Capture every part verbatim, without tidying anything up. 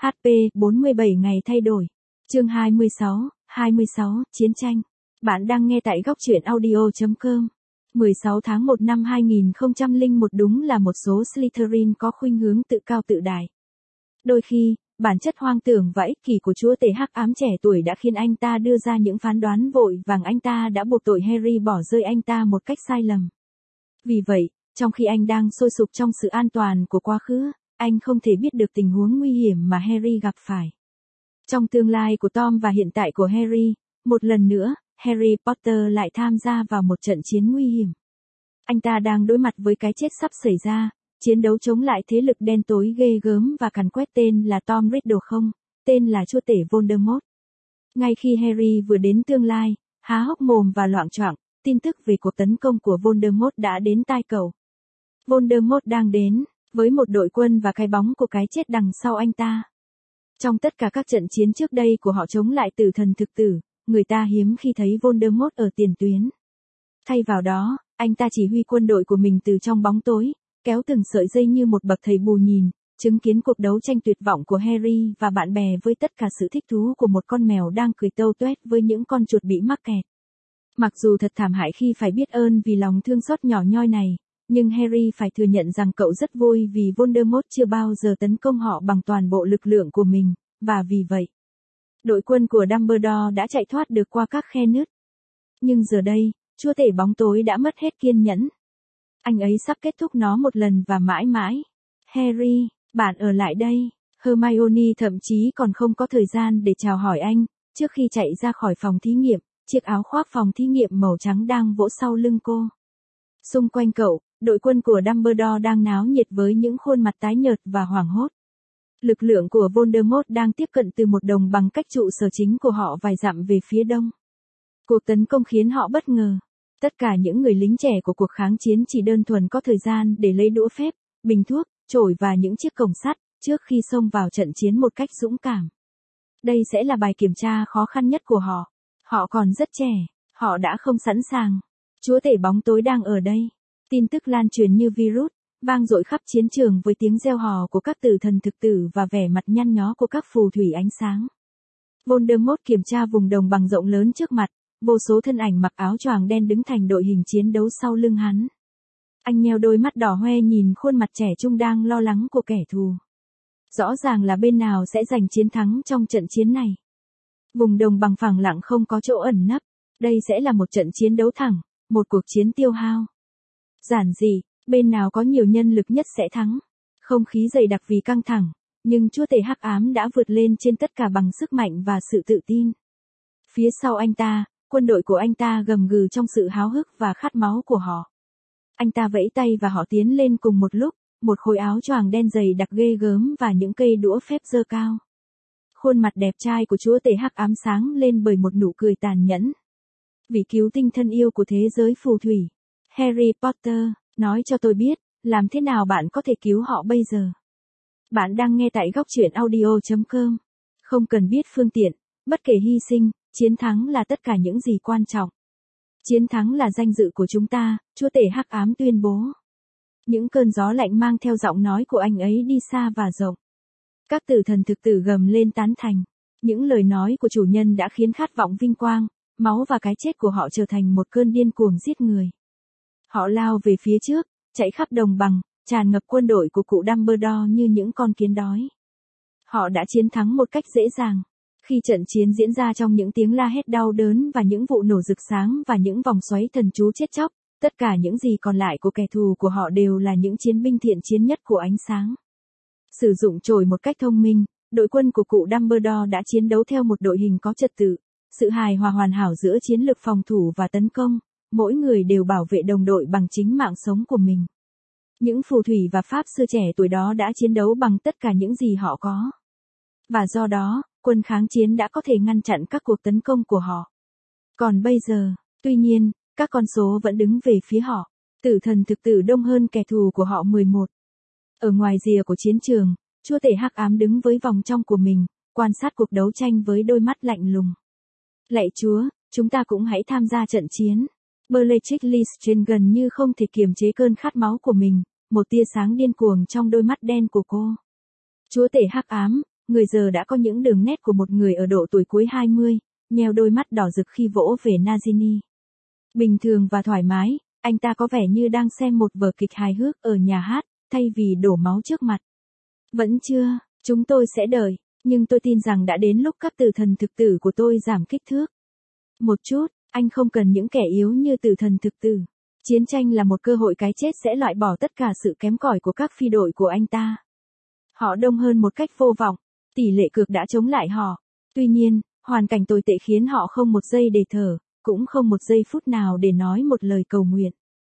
hát pê bốn mươi bảy ngày thay đổi. Chương hai mươi sáu, hai mươi sáu, Chiến tranh. Bạn đang nghe tại góc truyện audio chấm com. mười sáu tháng một năm hai nghìn không trăm lẻ một đúng là một số Slytherin có khuynh hướng tự cao tự đại. Đôi khi, bản chất hoang tưởng và ích kỷ của chúa tể hắc ám trẻ tuổi đã khiến anh ta đưa ra những phán đoán vội vàng, anh ta đã buộc tội Harry bỏ rơi anh ta một cách sai lầm. Vì vậy, trong khi anh đang sôi sục trong sự an toàn của quá khứ, anh không thể biết được tình huống nguy hiểm mà Harry gặp phải. Trong tương lai của Tom và hiện tại của Harry, một lần nữa, Harry Potter lại tham gia vào một trận chiến nguy hiểm. Anh ta đang đối mặt với cái chết sắp xảy ra, chiến đấu chống lại thế lực đen tối ghê gớm và càn quét tên là Tom Riddle không, tên là chúa tể Voldemort. Ngay khi Harry vừa đến tương lai, há hốc mồm và loạng choạng, tin tức về cuộc tấn công của Voldemort đã đến tai cậu. Voldemort đang đến, với một đội quân và cái bóng của cái chết đằng sau anh ta. Trong tất cả các trận chiến trước đây của họ chống lại tử thần thực tử, người ta hiếm khi thấy Voldemort ở tiền tuyến. Thay vào đó, anh ta chỉ huy quân đội của mình từ trong bóng tối, kéo từng sợi dây như một bậc thầy bù nhìn, chứng kiến cuộc đấu tranh tuyệt vọng của Harry và bạn bè với tất cả sự thích thú của một con mèo đang cười tâu tuét với những con chuột bị mắc kẹt. Mặc dù thật thảm hại khi phải biết ơn vì lòng thương xót nhỏ nhoi này, nhưng Harry phải thừa nhận rằng cậu rất vui vì Voldemort chưa bao giờ tấn công họ bằng toàn bộ lực lượng của mình, và vì vậy, đội quân của Dumbledore đã chạy thoát được qua các khe nứt. Nhưng giờ đây, chúa tể bóng tối đã mất hết kiên nhẫn. Anh ấy sắp kết thúc nó một lần và mãi mãi. Harry, bạn ở lại đây. Hermione thậm chí còn không có thời gian để chào hỏi anh, trước khi chạy ra khỏi phòng thí nghiệm, chiếc áo khoác phòng thí nghiệm màu trắng đang vỗ sau lưng cô. Xung quanh cậu, đội quân của Dumbledore đang náo nhiệt với những khuôn mặt tái nhợt và hoảng hốt. Lực lượng của Voldemort đang tiếp cận từ một đồng bằng cách trụ sở chính của họ vài dặm về phía đông. Cuộc tấn công khiến họ bất ngờ. Tất cả những người lính trẻ của cuộc kháng chiến chỉ đơn thuần có thời gian để lấy đũa phép, bình thuốc, chổi và những chiếc cổng sắt, trước khi xông vào trận chiến một cách dũng cảm. Đây sẽ là bài kiểm tra khó khăn nhất của họ. Họ còn rất trẻ, họ đã không sẵn sàng. Chúa tể bóng tối đang ở đây. Tin tức lan truyền như virus, vang dội khắp chiến trường với tiếng reo hò của các tử thần thực tử và vẻ mặt nhăn nhó của các phù thủy ánh sáng. Voldemort kiểm tra vùng đồng bằng rộng lớn trước mặt, vô số thân ảnh mặc áo choàng đen đứng thành đội hình chiến đấu sau lưng hắn. Anh nheo đôi mắt đỏ hoe nhìn khuôn mặt trẻ trung đang lo lắng của kẻ thù. Rõ ràng là bên nào sẽ giành chiến thắng trong trận chiến này. Vùng đồng bằng phẳng lặng không có chỗ ẩn nấp, đây sẽ là một trận chiến đấu thẳng, một cuộc chiến tiêu hao. Giản dị, bên nào có nhiều nhân lực nhất sẽ thắng. Không khí dày đặc vì căng thẳng, nhưng chúa tể hắc ám đã vượt lên trên tất cả bằng sức mạnh và sự tự tin. Phía sau anh ta, quân đội của anh ta gầm gừ trong sự háo hức và khát máu của họ. Anh ta vẫy tay và họ tiến lên cùng một lúc, một khối áo choàng đen dày đặc ghê gớm và những cây đũa phép giơ cao. Khuôn mặt đẹp trai của chúa tể hắc ám sáng lên bởi một nụ cười tàn nhẫn. Vị cứu tinh thân yêu của thế giới phù thủy, Harry Potter, nói cho tôi biết, làm thế nào bạn có thể cứu họ bây giờ. Bạn đang nghe tại góc truyện audio chấm com. Không cần biết phương tiện, bất kể hy sinh, chiến thắng là tất cả những gì quan trọng. Chiến thắng là danh dự của chúng ta, chúa tể hắc ám tuyên bố. Những cơn gió lạnh mang theo giọng nói của anh ấy đi xa và rộng. Các tử thần thực tử gầm lên tán thành. Những lời nói của chủ nhân đã khiến khát vọng vinh quang, máu và cái chết của họ trở thành một cơn điên cuồng giết người. Họ lao về phía trước, chạy khắp đồng bằng, tràn ngập quân đội của cụ Dumbledore như những con kiến đói. Họ đã chiến thắng một cách dễ dàng. Khi trận chiến diễn ra trong những tiếng la hét đau đớn và những vụ nổ rực sáng và những vòng xoáy thần chú chết chóc, tất cả những gì còn lại của kẻ thù của họ đều là những chiến binh thiện chiến nhất của ánh sáng. Sử dụng chổi một cách thông minh, đội quân của cụ Dumbledore đã chiến đấu theo một đội hình có trật tự, sự hài hòa hoàn hảo giữa chiến lược phòng thủ và tấn công, mỗi người đều bảo vệ đồng đội bằng chính mạng sống của mình. Những phù thủy và pháp sư trẻ tuổi đó đã chiến đấu bằng tất cả những gì họ có. Và do đó, quân kháng chiến đã có thể ngăn chặn các cuộc tấn công của họ. Còn bây giờ, tuy nhiên, các con số vẫn đứng về phía họ. Tử thần thực tử đông hơn kẻ thù của họ mười một. Ở ngoài rìa của chiến trường, chúa tể hắc ám đứng với vòng trong của mình, quan sát cuộc đấu tranh với đôi mắt lạnh lùng. Lạy Chúa, chúng ta cũng hãy tham gia trận chiến. Bellatrix Lestrange gần như không thể kiềm chế cơn khát máu của mình, một tia sáng điên cuồng trong đôi mắt đen của cô. Chúa tể hắc ám, người giờ đã có những đường nét của một người ở độ tuổi cuối hai mươi, nheo đôi mắt đỏ rực khi vỗ về Nagini. Bình thường và thoải mái, anh ta có vẻ như đang xem một vở kịch hài hước ở nhà hát, thay vì đổ máu trước mặt. Vẫn chưa, chúng tôi sẽ đợi, nhưng tôi tin rằng đã đến lúc các tử thần thực tử của tôi giảm kích thước. Một chút, anh không cần những kẻ yếu như tử thần thực tử. Chiến tranh là một cơ hội, cái chết sẽ loại bỏ tất cả sự kém cỏi của các phi đội của anh ta. Họ đông hơn một cách vô vọng, tỷ lệ cược đã chống lại họ. Tuy nhiên, hoàn cảnh tồi tệ khiến họ không một giây để thở, cũng không một giây phút nào để nói một lời cầu nguyện.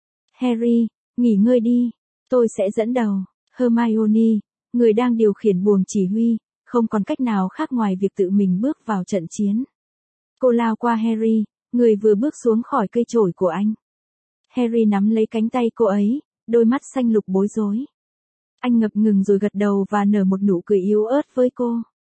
Harry, nghỉ ngơi đi, tôi sẽ dẫn đầu. Hermione, người đang điều khiển buồng chỉ huy, không còn cách nào khác ngoài việc tự mình bước vào trận chiến. Cô lao qua Harry, người vừa bước xuống khỏi cây chổi của anh. Harry nắm lấy cánh tay cô ấy, đôi mắt xanh lục bối rối. Anh ngập ngừng rồi gật đầu và nở một nụ cười yếu ớt với cô.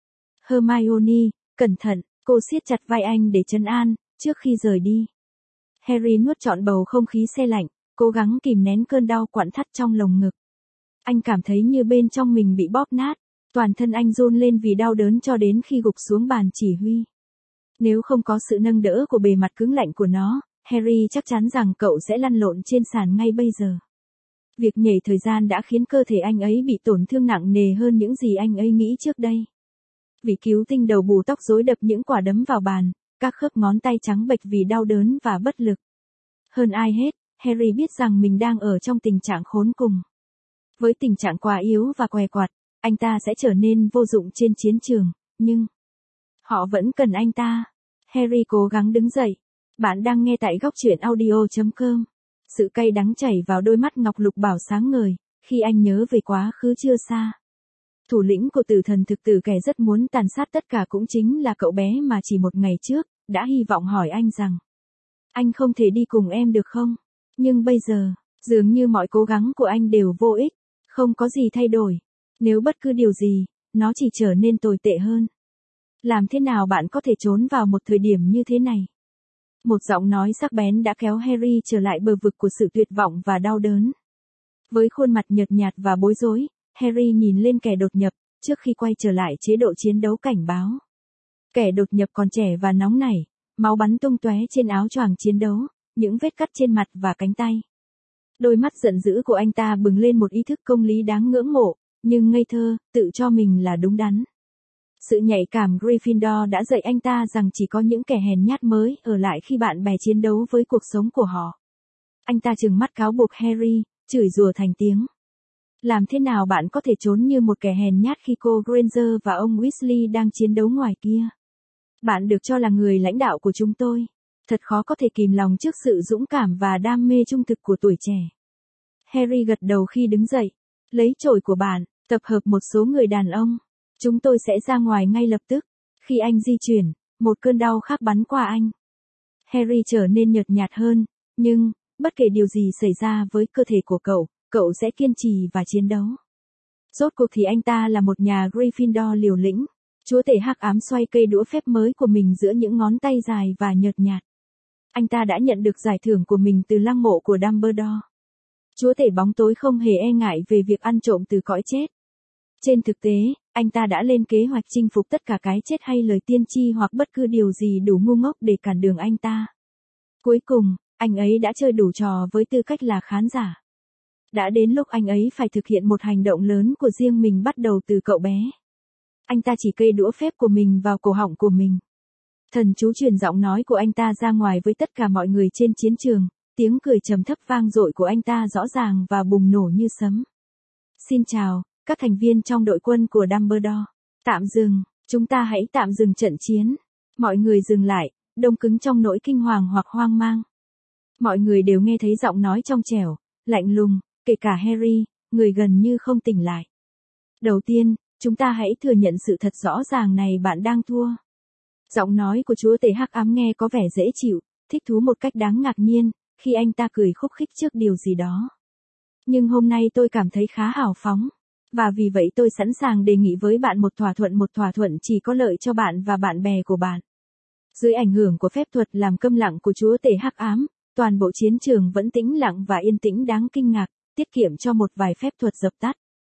Hermione, cẩn thận, cô siết chặt vai anh để trấn an, trước khi rời đi. Harry nuốt trọn bầu không khí se lạnh, cố gắng kìm nén cơn đau quặn thắt trong lồng ngực. Anh cảm thấy như bên trong mình bị bóp nát, toàn thân anh run lên vì đau đớn cho đến khi gục xuống bàn chỉ huy. Nếu không có sự nâng đỡ của bề mặt cứng lạnh của nó, Harry chắc chắn rằng cậu sẽ lăn lộn trên sàn ngay bây giờ. Việc nhảy thời gian đã khiến cơ thể anh ấy bị tổn thương nặng nề hơn những gì anh ấy nghĩ trước đây. Vị cứu tinh đầu bù tóc rối đập những quả đấm vào bàn, các khớp ngón tay trắng bệch vì đau đớn và bất lực. Hơn ai hết, Harry biết rằng mình đang ở trong tình trạng khốn cùng. Với tình trạng quá yếu và què quặt, anh ta sẽ trở nên vô dụng trên chiến trường, nhưng họ vẫn cần anh ta. Harry cố gắng đứng dậy. Bạn đang nghe tại góc truyện audio chấm com. Sự cay đắng chảy vào đôi mắt ngọc lục bảo sáng ngời, khi anh nhớ về quá khứ chưa xa. Thủ lĩnh của tử thần thực tử, kẻ rất muốn tàn sát tất cả, cũng chính là cậu bé mà chỉ một ngày trước, đã hy vọng hỏi anh rằng, anh không thể đi cùng em được không? Nhưng bây giờ, dường như mọi cố gắng của anh đều vô ích, không có gì thay đổi. Nếu bất cứ điều gì, nó chỉ trở nên tồi tệ hơn. Làm thế nào bạn có thể trốn vào một thời điểm như thế này? Một giọng nói sắc bén đã kéo Harry trở lại bờ vực của sự tuyệt vọng và đau đớn. Với khuôn mặt nhợt nhạt và bối rối, Harry nhìn lên kẻ đột nhập, trước khi quay trở lại chế độ chiến đấu cảnh báo. Kẻ đột nhập còn trẻ và nóng nảy, máu bắn tung tóe trên áo choàng chiến đấu, những vết cắt trên mặt và cánh tay. Đôi mắt giận dữ của anh ta bừng lên một ý thức công lý đáng ngưỡng mộ, nhưng ngây thơ, tự cho mình là đúng đắn. Sự nhạy cảm Gryffindor đã dạy anh ta rằng chỉ có những kẻ hèn nhát mới ở lại khi bạn bè chiến đấu với cuộc sống của họ. Anh ta trừng mắt cáo buộc Harry, chửi rủa thành tiếng. Làm thế nào bạn có thể trốn như một kẻ hèn nhát khi cô Granger và ông Weasley đang chiến đấu ngoài kia? Bạn được cho là người lãnh đạo của chúng tôi. Thật khó có thể kìm lòng trước sự dũng cảm và đam mê trung thực của tuổi trẻ. Harry gật đầu khi đứng dậy. Lấy chổi của bạn, tập hợp một số người đàn ông. Chúng tôi sẽ ra ngoài ngay lập tức. Khi anh di chuyển, một cơn đau khác bắn qua anh. Harry trở nên nhợt nhạt hơn, nhưng, bất kể điều gì xảy ra với cơ thể của cậu, cậu sẽ kiên trì và chiến đấu. Rốt cuộc thì anh ta là một nhà Gryffindor liều lĩnh. Chúa tể hắc ám xoay cây đũa phép mới của mình giữa những ngón tay dài và nhợt nhạt. Anh ta đã nhận được giải thưởng của mình từ lăng mộ của Dumbledore. Chúa tể bóng tối không hề e ngại về việc ăn trộm từ cõi chết. Trên thực tế, anh ta đã lên kế hoạch chinh phục tất cả cái chết hay lời tiên tri hoặc bất cứ điều gì đủ ngu ngốc để cản đường anh ta. Cuối cùng, anh ấy đã chơi đủ trò với tư cách là khán giả. Đã đến lúc anh ấy phải thực hiện một hành động lớn của riêng mình bắt đầu từ cậu bé. Anh ta chỉ cây đũa phép của mình vào cổ họng của mình. Thần chú truyền giọng nói của anh ta ra ngoài với tất cả mọi người trên chiến trường, tiếng cười trầm thấp vang dội của anh ta rõ ràng và bùng nổ như sấm. Xin chào, các thành viên trong đội quân của Dumbledore. Tạm dừng, chúng ta hãy tạm dừng trận chiến. Mọi người dừng lại, đông cứng trong nỗi kinh hoàng hoặc hoang mang. Mọi người đều nghe thấy giọng nói trong trẻo, lạnh lùng, kể cả Harry, người gần như không tỉnh lại. Đầu tiên, chúng ta hãy thừa nhận sự thật rõ ràng này, bạn đang thua. Giọng nói của chúa tể hắc ám nghe có vẻ dễ chịu, thích thú một cách đáng ngạc nhiên, khi anh ta cười khúc khích trước điều gì đó. Nhưng hôm nay tôi cảm thấy khá hào phóng. Và vì vậy tôi sẵn sàng đề nghị với bạn một thỏa thuận một thỏa thuận chỉ có lợi cho bạn và bạn bè của bạn. Dưới ảnh hưởng của phép thuật làm câm lặng của chúa tể hắc ám, toàn bộ chiến trường vẫn tĩnh lặng và yên tĩnh đáng kinh ngạc, tiết kiệm cho một vài phép thuật dập tắt.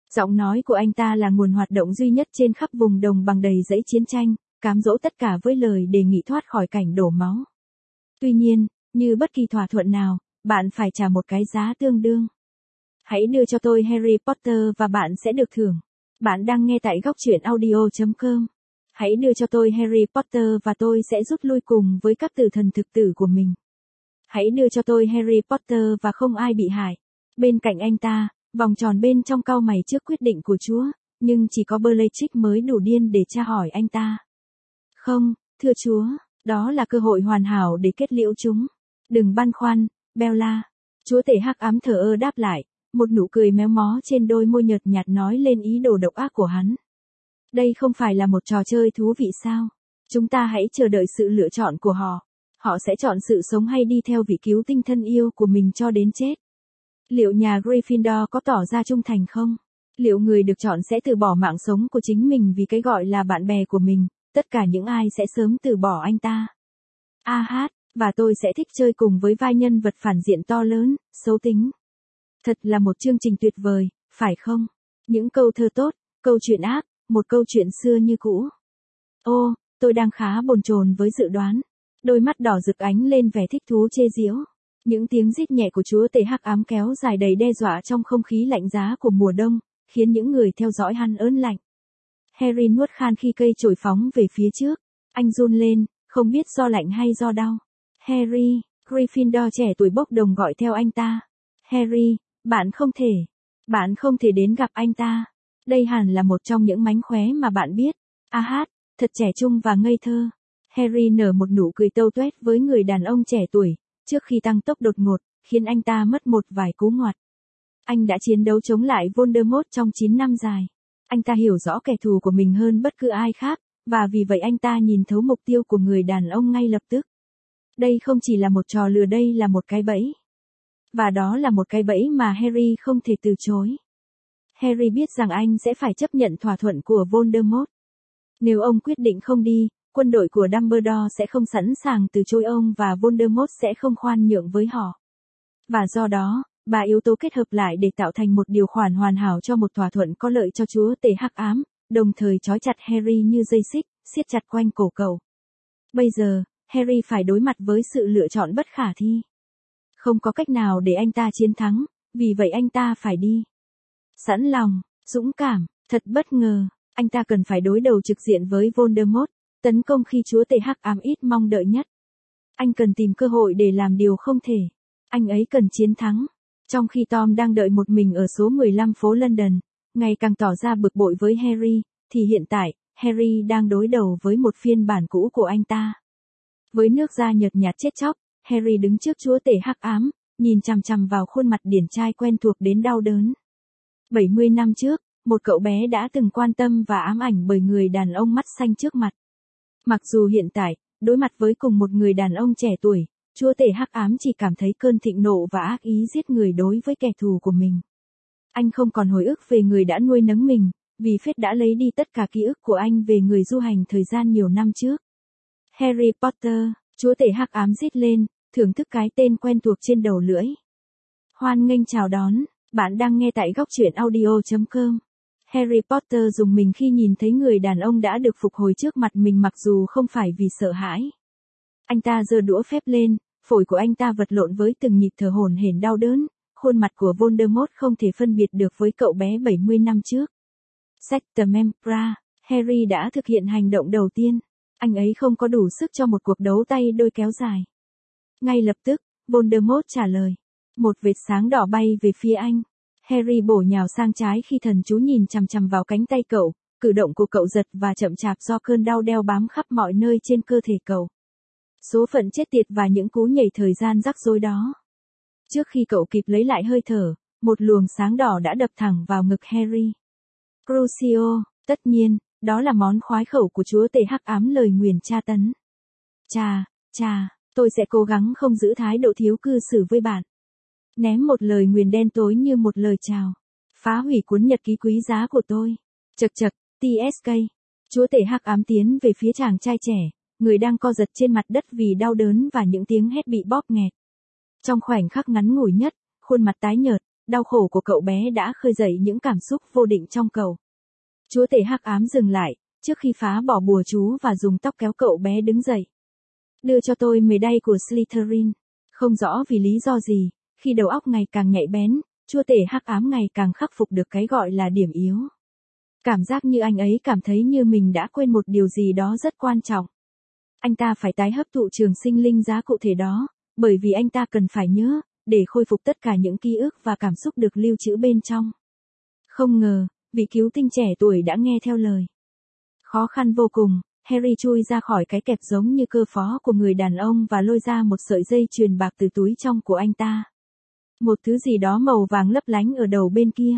Giọng nói của anh ta là nguồn hoạt động duy nhất trên khắp vùng đồng bằng đầy rẫy chiến tranh, cám dỗ tất cả với lời đề nghị thoát khỏi cảnh đổ máu. Tuy nhiên, như bất kỳ thỏa thuận nào, bạn phải trả một cái giá tương đương. Hãy đưa cho tôi Harry Potter và bạn sẽ được thưởng. Bạn đang nghe tại góc truyện audio chấm com. Hãy đưa cho tôi Harry Potter và tôi sẽ rút lui cùng với các tử thần thực tử của mình. Hãy đưa cho tôi Harry Potter và không ai bị hại. Bên cạnh anh ta, vòng tròn bên trong cau mày trước quyết định của Chúa, nhưng chỉ có Bellatrix mới đủ điên để tra hỏi anh ta. Không, thưa Chúa, đó là cơ hội hoàn hảo để kết liễu chúng. Đừng băn khoăn, Bella. Chúa tể hắc ám thờ ơ đáp lại, một nụ cười méo mó trên đôi môi nhợt nhạt nói lên ý đồ độc ác của hắn. Đây không phải là một trò chơi thú vị sao? Chúng ta hãy chờ đợi sự lựa chọn của họ. Họ sẽ chọn sự sống hay đi theo vị cứu tinh thân yêu của mình cho đến chết. Liệu nhà Gryffindor có tỏ ra trung thành không? Liệu người được chọn sẽ từ bỏ mạng sống của chính mình vì cái gọi là bạn bè của mình, tất cả những ai sẽ sớm từ bỏ anh ta? A hát, và tôi sẽ thích chơi cùng với vai nhân vật phản diện to lớn, xấu tính. Thật là một chương trình tuyệt vời, phải không? Những câu thơ tốt, câu chuyện ác, một câu chuyện xưa như cũ. Ô, tôi đang khá bồn chồn với dự đoán. Đôi mắt đỏ rực ánh lên vẻ thích thú chê giễu. Những tiếng rít nhẹ của chúa tể hắc ám kéo dài đầy đe dọa trong không khí lạnh giá của mùa đông, khiến những người theo dõi hắn ớn lạnh. Harry nuốt khan khi cây chổi phóng về phía trước. Anh run lên, không biết do lạnh hay do đau. Harry, Gryffindor trẻ tuổi bốc đồng gọi theo anh ta. Harry, bạn không thể. Bạn không thể đến gặp anh ta. Đây hẳn là một trong những mánh khóe mà bạn biết. A hát, thật trẻ trung và ngây thơ. Harry nở một nụ cười tâu tuét với người đàn ông trẻ tuổi, trước khi tăng tốc đột ngột, khiến anh ta mất một vài cú ngoặt. Anh đã chiến đấu chống lại Voldemort trong chín năm dài. Anh ta hiểu rõ kẻ thù của mình hơn bất cứ ai khác, và vì vậy anh ta nhìn thấu mục tiêu của người đàn ông ngay lập tức. Đây không chỉ là một trò lừa, đây là một cái bẫy. Và đó là một cái bẫy mà Harry không thể từ chối. Harry biết rằng anh sẽ phải chấp nhận thỏa thuận của Voldemort. Nếu ông quyết định không đi, quân đội của Dumbledore sẽ không sẵn sàng từ chối ông và Voldemort sẽ không khoan nhượng với họ. Và do đó, ba yếu tố kết hợp lại để tạo thành một điều khoản hoàn hảo cho một thỏa thuận có lợi cho chúa tể hắc ám, đồng thời trói chặt Harry như dây xích, siết chặt quanh cổ cậu. Bây giờ, Harry phải đối mặt với sự lựa chọn bất khả thi. Không có cách nào để anh ta chiến thắng, vì vậy anh ta phải đi. Sẵn lòng, dũng cảm, thật bất ngờ, anh ta cần phải đối đầu trực diện với Voldemort, tấn công khi chúa tể hắc ám ít mong đợi nhất. Anh cần tìm cơ hội để làm điều không thể. Anh ấy cần chiến thắng. Trong khi Tom đang đợi một mình ở số mười lăm phố London, ngày càng tỏ ra bực bội với Harry, thì hiện tại, Harry đang đối đầu với một phiên bản cũ của anh ta. Với nước da nhợt nhạt chết chóc, Harry đứng trước chúa tể hắc ám, nhìn chằm chằm vào khuôn mặt điển trai quen thuộc đến đau đớn. bảy mươi năm trước, một cậu bé đã từng quan tâm và ám ảnh bởi người đàn ông mắt xanh trước mặt. Mặc dù hiện tại, đối mặt với cùng một người đàn ông trẻ tuổi, chúa tể hắc ám chỉ cảm thấy cơn thịnh nộ và ác ý giết người đối với kẻ thù của mình. Anh không còn hồi ức về người đã nuôi nấng mình, vì phết đã lấy đi tất cả ký ức của anh về người du hành thời gian nhiều năm trước. Harry Potter, chúa tể hắc ám rít lên, thưởng thức cái tên quen thuộc trên đầu lưỡi. Hoan nghênh chào đón, bạn đang nghe tại góc truyện audio chấm com. Harry Potter rùng mình khi nhìn thấy người đàn ông đã được phục hồi trước mặt mình mặc dù không phải vì sợ hãi. Anh ta giơ đũa phép lên, phổi của anh ta vật lộn với từng nhịp thở hổn hển đau đớn, khuôn mặt của Voldemort không thể phân biệt được với cậu bé bảy mươi năm trước. Sectum Sempra, Harry đã thực hiện hành động đầu tiên. Anh ấy không có đủ sức cho một cuộc đấu tay đôi kéo dài. Ngay lập tức, Voldemort trả lời. Một vệt sáng đỏ bay về phía anh. Harry bổ nhào sang trái khi thần chú nhìn chằm chằm vào cánh tay cậu, cử động của cậu giật và chậm chạp do cơn đau đeo bám khắp mọi nơi trên cơ thể cậu. Số phận chết tiệt và những cú nhảy thời gian rắc rối đó. Trước khi cậu kịp lấy lại hơi thở, một luồng sáng đỏ đã đập thẳng vào ngực Harry. Crucio, tất nhiên, đó là món khoái khẩu của chúa tể hắc ám lời nguyền tra tấn. Chà, chà, tôi sẽ cố gắng không giữ thái độ thiếu cư xử với bạn. Ném một lời nguyền đen tối như một lời chào. Phá hủy cuốn nhật ký quý giá của tôi. Chật chật, tê ét ca. Chúa tể hắc ám tiến về phía chàng trai trẻ, người đang co giật trên mặt đất vì đau đớn và những tiếng hét bị bóp nghẹt. Trong khoảnh khắc ngắn ngủi nhất, khuôn mặt tái nhợt, đau khổ của cậu bé đã khơi dậy những cảm xúc vô định trong cậu. Chúa tể hắc ám dừng lại, trước khi phá bỏ bùa chú và dùng tóc kéo cậu bé đứng dậy. Đưa cho tôi mề đay của Slytherin. Không rõ vì lý do gì, khi đầu óc ngày càng nhạy bén, chúa tể hắc ám ngày càng khắc phục được cái gọi là điểm yếu. Cảm giác như anh ấy cảm thấy như mình đã quên một điều gì đó rất quan trọng. Anh ta phải tái hấp thụ trường sinh linh giá cụ thể đó, bởi vì anh ta cần phải nhớ, để khôi phục tất cả những ký ức và cảm xúc được lưu trữ bên trong. Không ngờ, vị cứu tinh trẻ tuổi đã nghe theo lời. Khó khăn vô cùng, Harry chui ra khỏi cái kẹp giống như cơ phó của người đàn ông và lôi ra một sợi dây chuyền bạc từ túi trong của anh ta. Một thứ gì đó màu vàng lấp lánh ở đầu bên kia.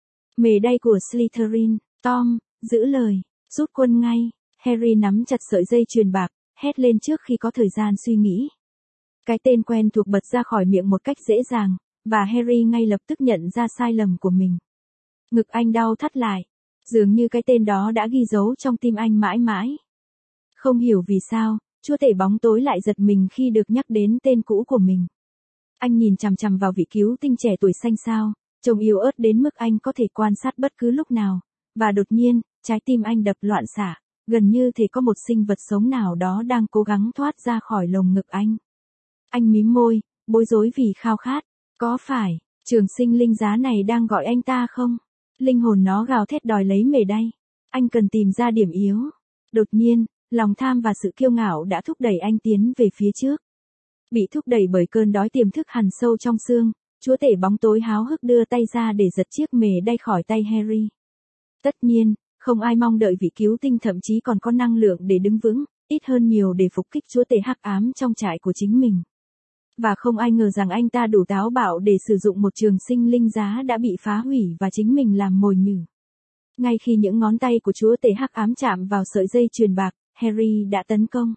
Mề đay của Slytherin. Tom, giữ lời, rút quân ngay. Harry nắm chặt sợi dây chuyền bạc, hét lên trước khi có thời gian suy nghĩ. Cái tên quen thuộc bật ra khỏi miệng một cách dễ dàng, và Harry ngay lập tức nhận ra sai lầm của mình. Ngực anh đau thắt lại, dường như cái tên đó đã ghi dấu trong tim anh mãi mãi. Không hiểu vì sao, chúa tể bóng tối lại giật mình khi được nhắc đến tên cũ của mình. Anh nhìn chằm chằm vào vị cứu tinh trẻ tuổi xanh xao, trông yếu ớt đến mức anh có thể quan sát bất cứ lúc nào, và đột nhiên, trái tim anh đập loạn xạ, gần như thể có một sinh vật sống nào đó đang cố gắng thoát ra khỏi lồng ngực anh. Anh mím môi, bối rối vì khao khát. Có phải, trường sinh linh giá này đang gọi anh ta không? Linh hồn nó gào thét đòi lấy mề đay. Anh cần tìm ra điểm yếu. Đột nhiên, lòng tham và sự kiêu ngạo đã thúc đẩy anh tiến về phía trước. Bị thúc đẩy bởi cơn đói tiềm thức hằn sâu trong xương, chúa tể bóng tối háo hức đưa tay ra để giật chiếc mề đay khỏi tay Harry. Tất nhiên, không ai mong đợi vị cứu tinh thậm chí còn có năng lượng để đứng vững, ít hơn nhiều để phục kích chúa tể hắc ám trong trại của chính mình. Và không ai ngờ rằng anh ta đủ táo bạo để sử dụng một trường sinh linh giá đã bị phá hủy và chính mình làm mồi nhử. Ngay khi những ngón tay của chúa tể hắc ám chạm vào sợi dây chuyền bạc, Harry đã tấn công.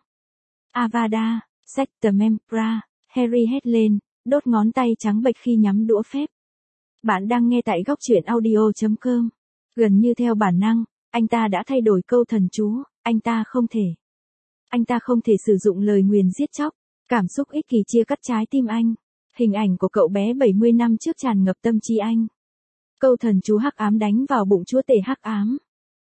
Avada, Sectemempra, Harry hét lên, đốt ngón tay trắng bệch khi nhắm đũa phép. Bạn đang nghe tại góc truyện audio chấm com. Gần như theo bản năng, anh ta đã thay đổi câu thần chú, anh ta không thể. Anh ta không thể sử dụng lời nguyền giết chóc, cảm xúc ích kỷ chia cắt trái tim anh. Hình ảnh của cậu bé bảy mươi năm trước tràn ngập tâm trí anh. Câu thần chú hắc ám đánh vào bụng chúa tể hắc ám.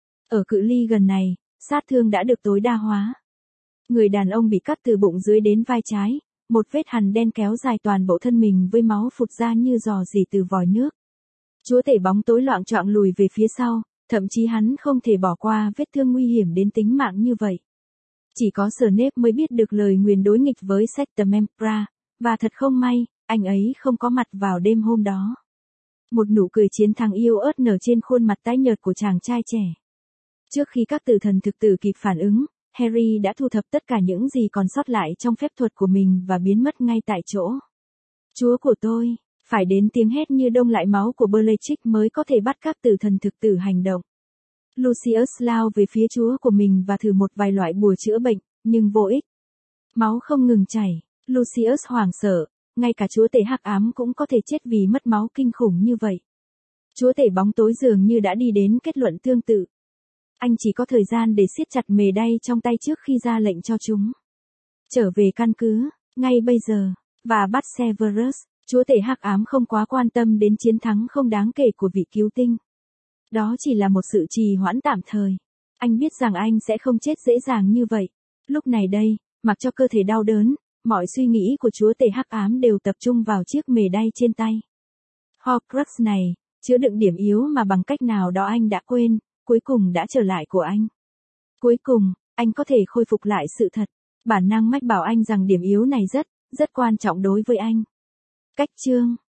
Ở cự ly gần này, sát thương đã được tối đa hóa. Người đàn ông bị cắt từ bụng dưới đến vai trái, một vết hằn đen kéo dài toàn bộ thân mình với máu phụt ra như rò rỉ từ vòi nước. Chúa tể bóng tối loạng choạng lùi về phía sau, thậm chí hắn không thể bỏ qua vết thương nguy hiểm đến tính mạng như vậy. Chỉ có Snape mới biết được lời nguyền đối nghịch với Sectemempra, và thật không may, anh ấy không có mặt vào đêm hôm đó. Một nụ cười chiến thắng yêu ớt nở trên khuôn mặt tái nhợt của chàng trai trẻ. Trước khi các tử thần thực tử kịp phản ứng, Harry đã thu thập tất cả những gì còn sót lại trong phép thuật của mình và biến mất ngay tại chỗ. Chúa của tôi, phải đến tiếng hét như đông lại máu của Bellatrix mới có thể bắt các tử thần thực tử hành động. Lucius lao về phía chúa của mình và thử một vài loại bùa chữa bệnh, nhưng vô ích. Máu không ngừng chảy, Lucius hoảng sợ, ngay cả chúa tể hắc ám cũng có thể chết vì mất máu kinh khủng như vậy. Chúa tể bóng tối dường như đã đi đến kết luận tương tự. Anh chỉ có thời gian để siết chặt mề đay trong tay trước khi ra lệnh cho chúng trở về căn cứ, ngay bây giờ, và bắt Severus. Chúa tể hắc ám không quá quan tâm đến chiến thắng không đáng kể của vị cứu tinh. Đó chỉ là một sự trì hoãn tạm thời. Anh biết rằng anh sẽ không chết dễ dàng như vậy. Lúc này đây, mặc cho cơ thể đau đớn, mọi suy nghĩ của chúa tể hắc ám đều tập trung vào chiếc mề đay trên tay. Horcrux này, chứa đựng điểm yếu mà bằng cách nào đó anh đã quên, cuối cùng đã trở lại của anh. Cuối cùng, anh có thể khôi phục lại sự thật. Bản năng mách bảo anh rằng điểm yếu này rất, rất quan trọng đối với anh. Cách chương